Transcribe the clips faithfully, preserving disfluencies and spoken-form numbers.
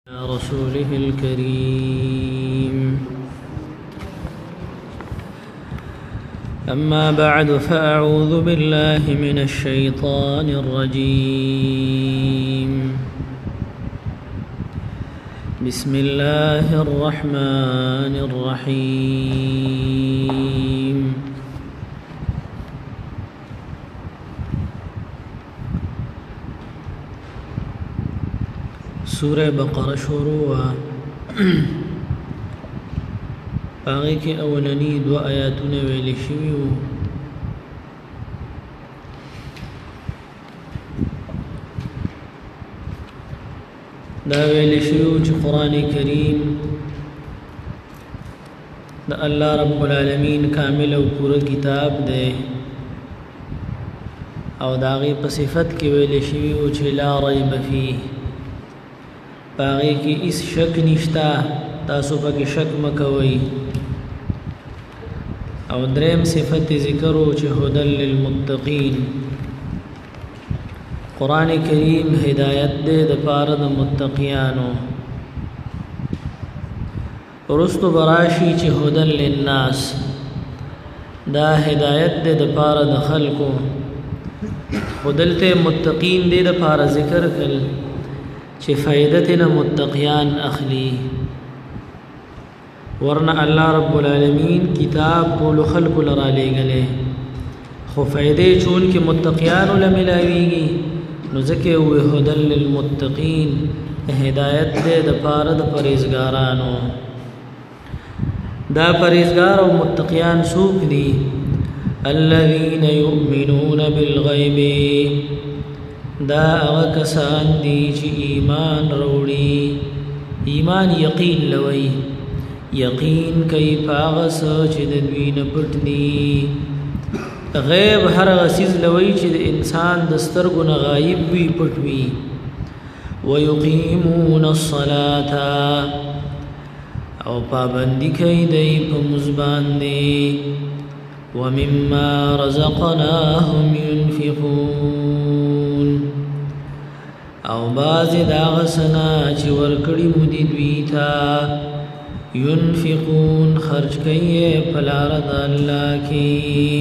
رسوله الكريم. أما بعد فأعوذ بالله من الشيطان الرجيم. بسم الله الرحمن الرحيم. سورة بقرة شروع باغي کې اولنی دو آیاتونه ویل شوي وو. دا ویل شوي وو چې قرآن کریم د الله رب العالمین کامل او پوره کتاب دی او دا غي په صفت کې ویل شوي وو چې لا ریب فيه، باغی کی اس شک نشتا، تاسو پاکی شک مکوئی. او دریم صفت ذکرو چه هدل للمتقین، قرآن کریم ہدایت دے دپارد متقیانو. رستو براشی چه هدل للناس، دا ہدایت دے دپارد خلقو. هدلت متقین دے دپارد ذکر کل چې فائدتنا متقیان اخلی. ورنه الله رب العالمین کتاب ټول خلق لرا لېږلی، خو فائدې چون کې متقیان لملاویږي، نو ځکه وې هدل للمتقین، هدایت دې د پاره د پرهیزګارانو. دا پرهیزګار او متقیان څوک دي؟ الذين يؤمنون بالغیب، دا هغه کسان دي چې ایمان وروړي. ایمان یقین لوي، یقین کوي په هغه څه چې د دوی نه پټ دي. غیب هر هغه څیز لوي چې د انسان د سترګو نه غایب وي، پټ وي. ويقيمون الصلاة، او پابندي کوي دی په مونځ باندې. ومما رزقناهم ينفقون، او بعضی دا غسنا چې ورکړي مو دي دوی ته. ينفقون، خرج کوي په لار د الله کې.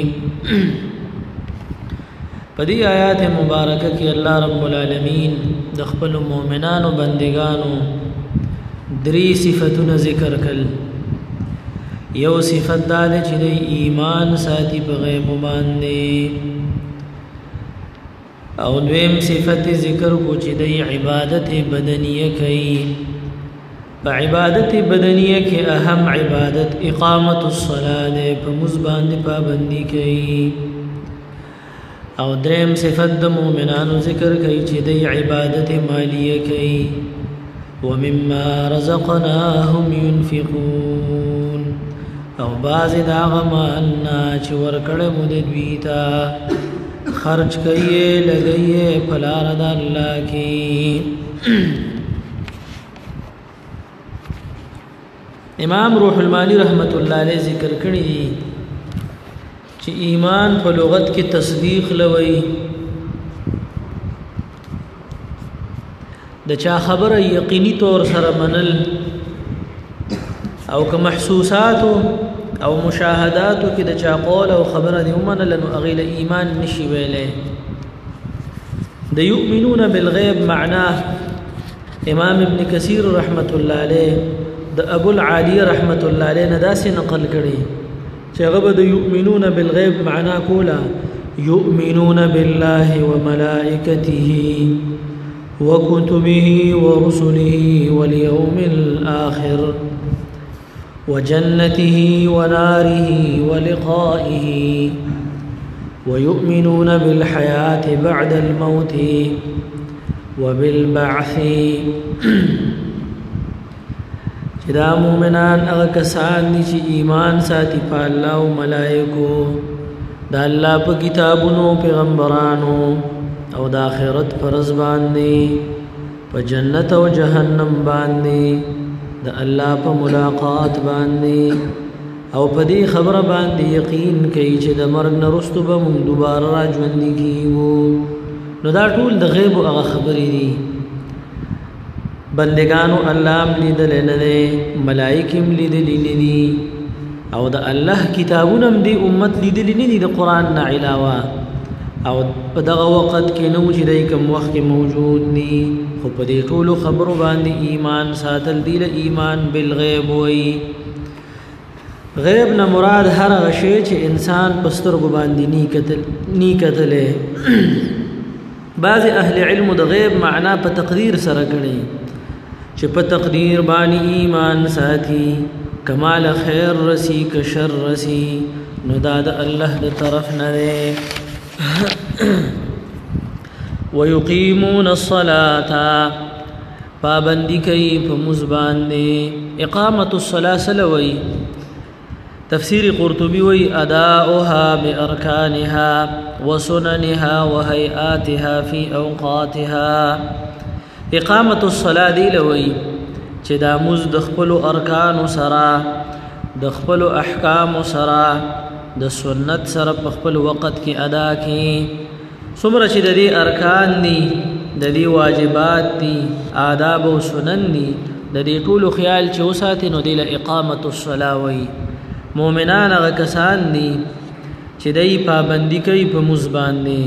په دې آیات مبارکه کې الله رب العالمین د خپل مؤمنانو بندگانو درې صفاتونه ذکر کړل. یو صفت دا ده چې د ایمان ساتي په غیب باندې، او دویم صفت ذکر کو چې د عبادت بدنیه کوي. په عبادت بدنیه کې اهم عبادت اقامت الصلاة ده، په مونځ باندې پابندي کوي. او دریم صفت د مؤمنانو ذکر کوي چې د عبادت مالیه کوي. ومما رزقناهم ينفقون، او بعض دا غمان چې ورکړه مو د دوی ته خرج کئیے لگئیے پلار دا اللہ کی. امام روح المانی رحمت اللہ علیہ ذکر کړی دی چې ایمان په لغت کې تصدیق لوي. د چا خبره یقیني طور سره منل، او که محسوساتو او مشاهداتو کې د چا قول او خبره دی ومنل، نو هغې له ایمان نشي ویلی. د یؤمنون بالغیب معناه امام ابن کثیر رحمت الله علیه د ابو العالی رحمت الله علیه نه داسې نقل کړي چې هغه به د یؤمنون بالغیب معنا کوله یؤمنون بالله وملائکته وكتبه ورسله واليوم الآخر وجنته وناره ولقائه ويؤمنون بالحياة بعد الموت وبالبعث. چې دا مؤمنان هغه کسان دي چې ایمان ساتي په الله او ملائکو، د الله په کتابونو، پیغمبرانو، او د آخرت پر ورځ باندې، په جنت او جهنم باندې، د الله په ملاقات باندې، او په دې خبره باندې یقین کوي چې د مرګ نه وروسته به موږ دوباره راژوندي کیږو. نو دا ټول د غیب هغه خبرې دي بندگانو الله لیدل نه دي ملائکم لیدل نه دي او د الله کتابونه دی امت لیدل نه دي د قران نه علاوه او په دغه وخت کې نو چې دای کوم وخت کې موجود دي خو په دې ټولو خبرو باندې ایمان ساتل دی له ایمان بالغیب وي غیب نه مراد هر هغه شی چې انسان پسترګو باندې نی کتل نی کتلې بعض اهل علم د غیب معنا په تقدیر سره کړي چې په تقدیر باندې ایمان ساتي کمال خیر رسی که شر رسی نو دا د الله د طرف نه دی ويقيمون الصلاة پابندی کوي په مزبان دي اقامت الصلاة سلوي تفسير قرطبي وي اداؤها باركانها وسننها وهيئاتها في اوقاتها اقامت الصلاة دی لوي چې دا مز د خپل ارکان سره د خپل احکام سره د سنت سره په خپل وخت کې ادا کړي څومره چې د دې ارکان دي د دې واجبات دي آداب او سنن دي د دې ټولو خیال چې وساتي نو د اقامت الصلاه وي مؤمنان هغه کسان دي چې دای پابندي کوي په مزبان دي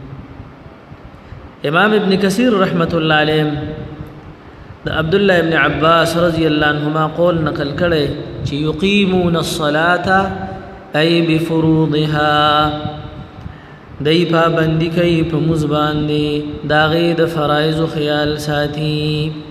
امام ابن کثیر رحمت الله علیه د عبد الله ابن عباس رضی الله عنهما قول نقل کړي چې یقیمون الصلاه ای بفروضها دای پابندی کوي په مزبان دي داغه د فرایض او خیال ساتي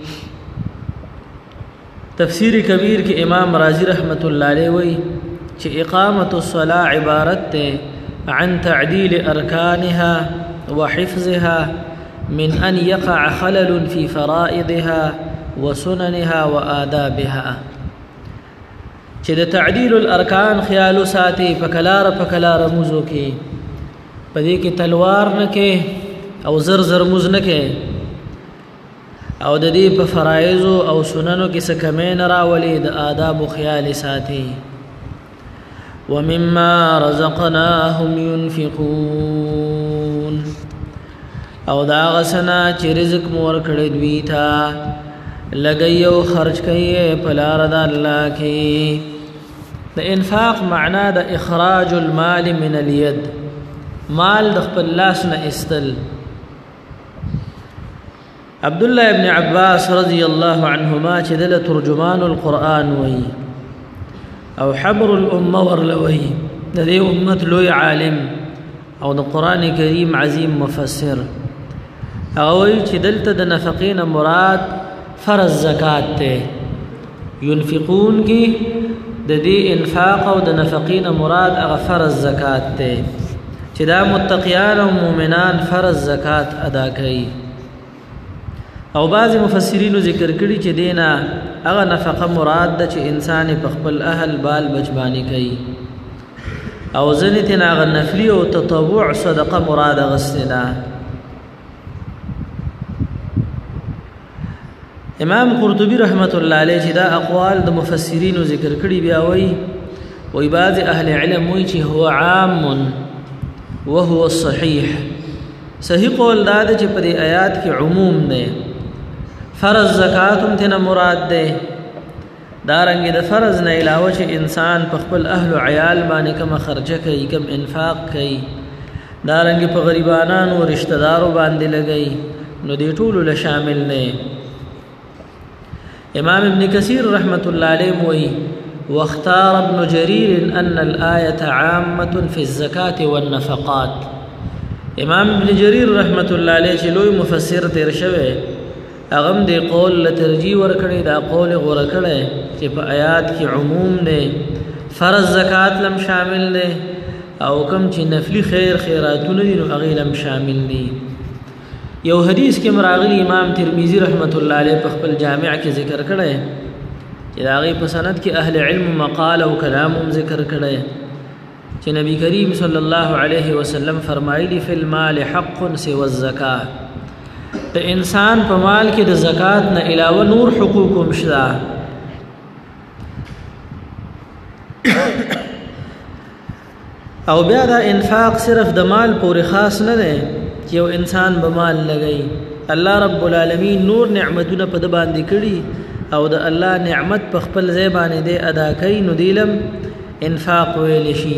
تفسیر کبیر کې امام رازی رحمت الله علیه وی چې اقامت الصلاه عبارت ده عن تعديل ارکانها وحفظها من ان يقع خلل في فرائضها وسننها وآدابها چې د تعدیل الارکان خیال ساتي پکلار پکلار موزو کې پدې کې تلوار نه کې او زر زر موز نه کې او د دې په فرایض او سننو کې څه کمې نه راولي د آداب او خیال ساتي ومما رزقناهم ينفقون او دا غسنا چې رزق مور کړی دوی تا لګي او خرج کوي په لار د الله کې د انفاق معنا د اخراج المال من اليد مال د خپل لاس نه استل عبد الله ابن عباس رضی الله عنهما چې د ترجمان القرآن وی او حبر الامه ورلوي د دې امت لوی عالم او د قران کریم عظیم مفسر او چې دلته د نفقین مراد فرض زکات ته ينفقون کی د دې انفاق او د نفقین مراد هغه فرض زکات ته چې دا متقیان او مؤمنان فرض زکات ادا کوي او بعض مفسرین ذکر کړي چې دینا هغه نفقه مراد ده چې انسان په خپل اهل بال بچبانی کوي او ځنې تینا هغه نفلی او تطوع صدقه مراد غسنا امام قرطبی رحمت الله علیه چې دا اقوال د مفسرین ذکر کړي بیا وایي وای بعض اهل علم وایي چې هو عام وهو الصحيح صحیح قول دا چې په دې آیات کې عموم نه فرض زکات هم تنه مراد ده دارنګ د فرض نه علاوه چې انسان په خپل اهل او عیال باندې کوم خرچه کوي کوم انفاق کوي دارنګ په غریبانو او رشتہ دارو باندې لګي نو دې ټول له شامل نه امام ابن کثیر رحمت الله علیه وی واختار ابن جرير ان الايه عامه في الزکات والنفقات امام ابن جرير رحمت الله علیه چې لوی مفسر تیر شوی اغم دی قول لترجی ورکړي دا قول غوړه کړي چې په آیات کې عموم نه فرض زکات لم شامل نه او کوم چې نفلی خیر خیراتونه دي نو هغه لم شامل دي یو حدیث کې مراغلی امام ترمذی رحمت الله علیه په خپل جامع کې ذکر کړي چې دا غي په سند کې اهل علم مقال او کلام هم ذکر کړي چې نبی کریم صلی الله علیه وسلم فرمایلی فی المال حق سوى الزکات د انسان په مال کې د زکات نه علاوه نور حقوق هم شته او بیا دا انفاق صرف د مال پورې خاص نه دی چې یو انسان به مال لګي الله رب العالمین نور نعمتونه په د باندې کړي او د الله نعمت په خپل ځای باندې دی ادا کوي نو دیلم انفاق ویل شي.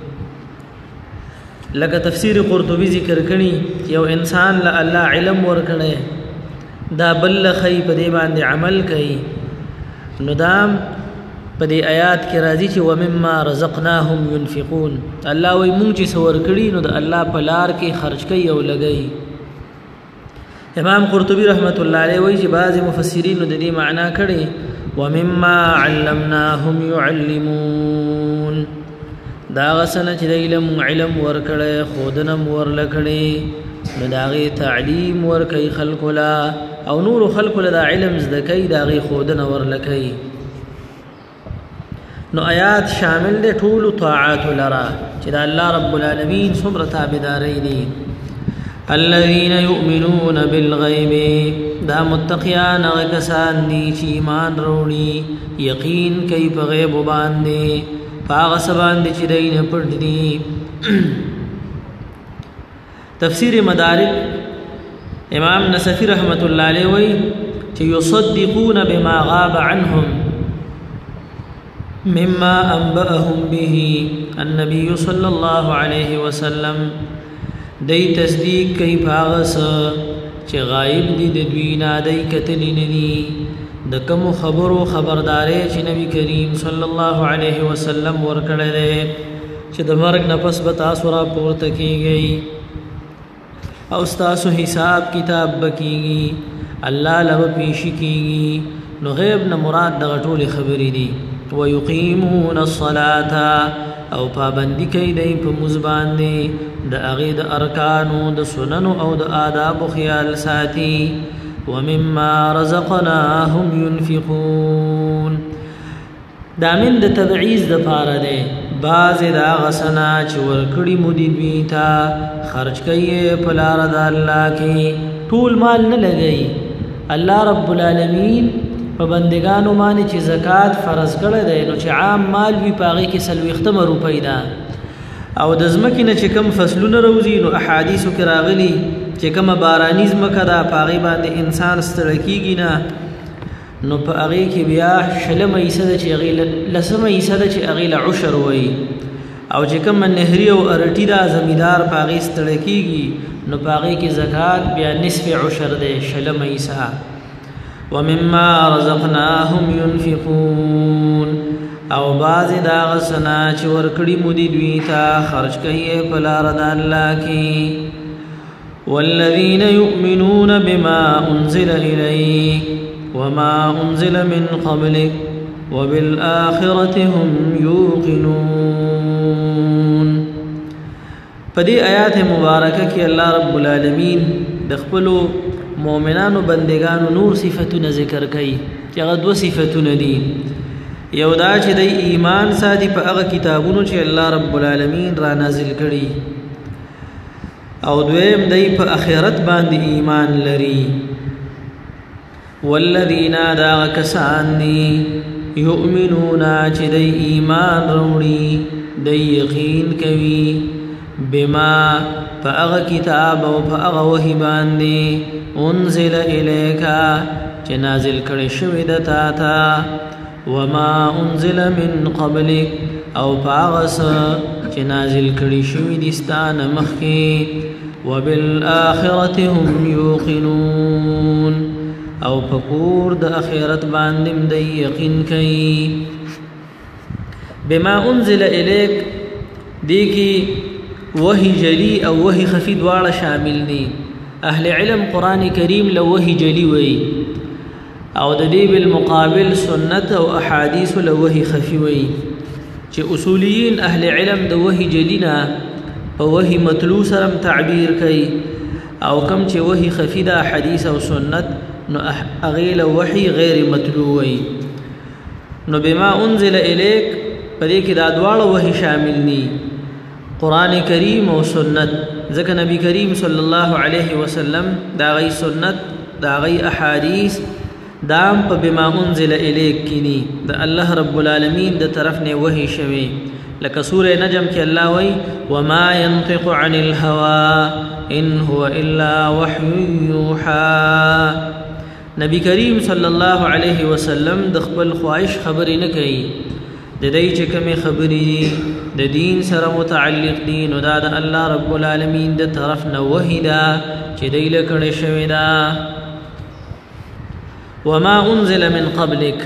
لکه تفسیر قرطبی ذکر کړي یو انسان له الله علم ورکړي دا بل خی په دې باندې عمل کوي نو دام په دې آیات کې راځي چې ومما رزقناهم ينفقون الله وي مونږ چې سور کړي نو د الله په لار کې خرج کوي او لګي. امام قرطبی رحمت الله علیه وایي چې بعض مفسرین د دې معنا کړي ومما علمناهم يعلمون دا غسنه چې علم علم ورکړي خودنم ورلکړي نو دا غي تعلیم ورکړي خلق لا او نور خلق لا دا علم زده کوي دا غي خودنه ورلکړي. نو آیات شامل دي ټول طاعات لرا چې دا الله رب العالمین څومره تابعداري دي. الذين يؤمنون بالغيب دا متقیان هغه کسان دي چې ایمان وروړي یقین کوي په غیب باندې هغه سبان دي چې دای نه پټ دي. تفسیر مدارک امام نصفی رحمت الله علیه وی چې یصدقون بما غاب عنهم مما انبأهم به النبي صلى الله عليه وسلم دی تصدیق کوي پاغس چې غایب دي د دوی نه دی کتلی نه دي د کوم خبرو خبرداري چې نبی کریم صلی الله علیه وسلم ورکړی دی چې د مرګ نه پس به تاسو را پورته کیږئ او تاسو حساب کتاب بکیږي الله له پیش کیږي نو غیب نه مراد د ټول خبرې دي. ويقيمون الصلاه او پابندی کوي د په مزبان دي د اغه د ارکانو د سنن او د آداب خیال ساتي. ومما رزقناهم ينفقون دا من د تبعیض د پاره ده باز دا غسنا چې ورکړي مودي دوی ته خرج کوي په لار د الله کې ټول مال نه لګي. الله رب العالمین په بندگانو باندې چې زکات فرض کړی دی نو چې عام مال وی پاغي کې سلويختم روپۍ ده او د زمکې نه چې کم فصلونه روزي نو احادیثو کې راغلي چې کم باراني زمکه ده پاغي باندې انسان ستړی کیږي نه نو په هغه کې بیا شلمه ایسه ده چې هغه لسمه ایسه ده چې هغه له عشر وای او چې کم نهري او ارټی ده زمیدار پاغي ستړی کیږي نو پاغي کې زکات بیا نصف عشر ده شلمه ایسه. ومما رزقناهم ينفقون او باز دا غسنا چې ورکړي مودي دوی ته خرج کوي په لار د الله کې. والذين يؤمنون بما انزل اليك وما انزل من قبلك وبالآخرة هم يوقنون. په دې آیات مبارکه کې الله رب العالمین د خپل مؤمنانو بندگانو نور صفاتونه ذکر کوي چې هغه دوه صفاتونه دي. یو دا چې د ایمان ساتي په هغه کتابونو چې الله رب العالمین را نازل کړي او دویم دی په آخرت باندې ایمان لري. والذین دا کسان دي یؤمنون چې د ایمان وروړي د یقین کوي بما فاغ کتاب او فاغ وحی باندې انزل الیکا چې نازل کړي شوی د تا تا وما انزل من قبلک او فاغ چې نازل کړي شوی د ستان مخکي وبالآخرة هم یوقنون او فکور د اخرت باندې د یقین کوي. بما انزل الیک دیږي وحی جلی او وحی خفی دواړه شامل دي. اهل علم قران کریم له وحی جلی وی او د دې بالمقابل سنت او احادیث له وحی خفی وی چې اصولیین اهل علم د وحی جلینا په وحی مطلوع سره تعبیر کوي او کم چې وحی خفی د حدیث او سنت نو اغیل وحی غیر مطلوع وی. نو بما انزل الیک په دې کې دا دواړه وحی شامل دي قرآن کریم او سنت. ځکه نبی کریم صلی الله علیه وسلم دا غي سنت دا غي احادیث دام په بما انزل الیک کینی د الله رب العالمین د طرف نه وحی شوی. لکه سوره نجم کې الله وای وما ينطق عن الهوى ان هو الا وحي يوحى. نبی کریم صلی الله علیه وسلم د خپل خواهش خبرې نه کوي، د دې چې کومې خبرې د دین سره متعلق دي نو دا د الله رب العالمین د طرف نه وحی ده چې دی له کړې شوې ده. وما انزل من قبلک.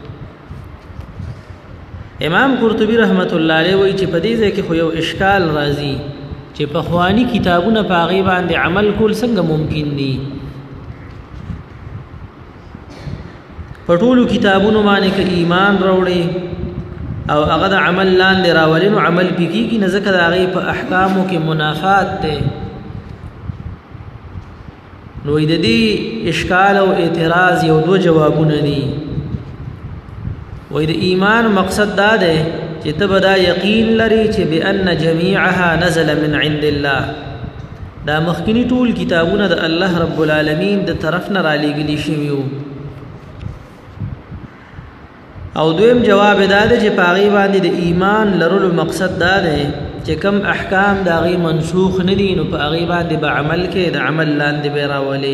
امام قرطبی رحمت الله علیه وایي چې په دې ځای کې خو یو اشکال راځي چې په خوانی کتابونه په هغې باندې عمل کول څنګه ممکن دي. په ټولو کتابونو باندې که ایمان راوړي او هغه د عمل لاندې راولي نو عمل پې کېږي، نه ځکه د هغې په احکامو کې منافات دی. نو د دې اشکال او اعتراض یو دو جوابونه دي. وای د ایمان مقصد دا دی چې ته به دا یقین لري چې بأن جمیعها نزل من عند الله، دا مخکینی ټول کتابونه د الله رب العالمین د طرف نه رالیږلي شوي وو. او دویم جواب دا دی چې په هغې باندې د ایمان لرلو مقصد دا دی چې کم احکام د هغې منسوخ نه دي نو په هغې باندې به عمل کې د عمل لاندې به راولي.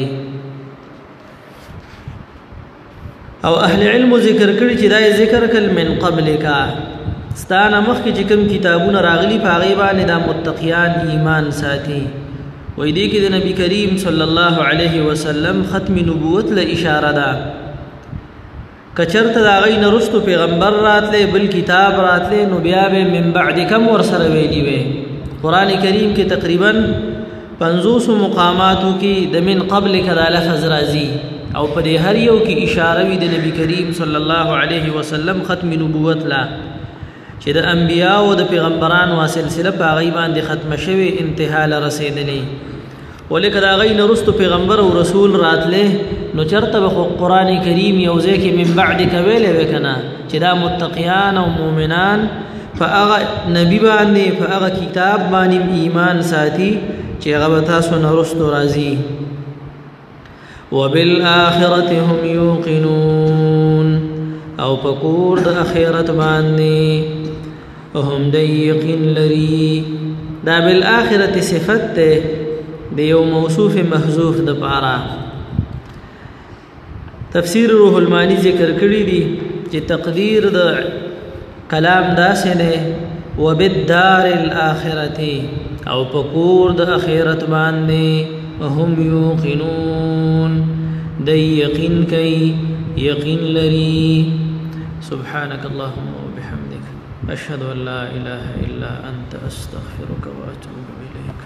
او اهل علم ذکر کړي چې دا ذکر کل من قبلک، ستانه مخکې چې کوم کتابونه راغلي په هغې باندې دا متقیان ایمان ساتي. وایي دې کې د نبي کریم صلی الله علیه وسلم ختم نبوت له اشاره ده. کچرته د هغې نه وروستو پیغمبر راتلی بل کتاب راتلی نو بیا به من بعد کم ورسره ویلي وی. قرآن کریم کې تقریبا پنځوسو مقاماتو کې د من قبلک دا لفظ راځي او په دې هر یو کې اشاره وي د نبی کریم صلی الله علیه وسلم ختم نبوت لا چې د انبیاء او د پیغمبرانو سلسله په هغې باندې ختمه شوې انتها له رسېدلې. ولکه د هغې نه وروستو پیغمبر او رسول راتلی نو چرته به قرآن کریم یو ځای کې من بعدک ویلی وی که نه چې دا متقیان او مؤمنان په هغه نبي باندې په هغه کتاب باندې ایمان ساتي چې هغه به تاسو نه وروستو راځي. وبالآخرة هم یوقنون، او په کور د آخرت باندې هم د یقین لري. دا بالآخرة صفت ده د یو موصوف محذوف د پاره. تفسیر روح المانی ذکر کړی دی چې تقدیر د کلام داسې دی وبالدار الآخرة، او په کور د آخرت باندې هم یوقنون د یقین کوي یقین لري. سبحانك اللهم وبحمدك أشهد أن لا إله إلا أنت أستغفرك وأتوب إليك.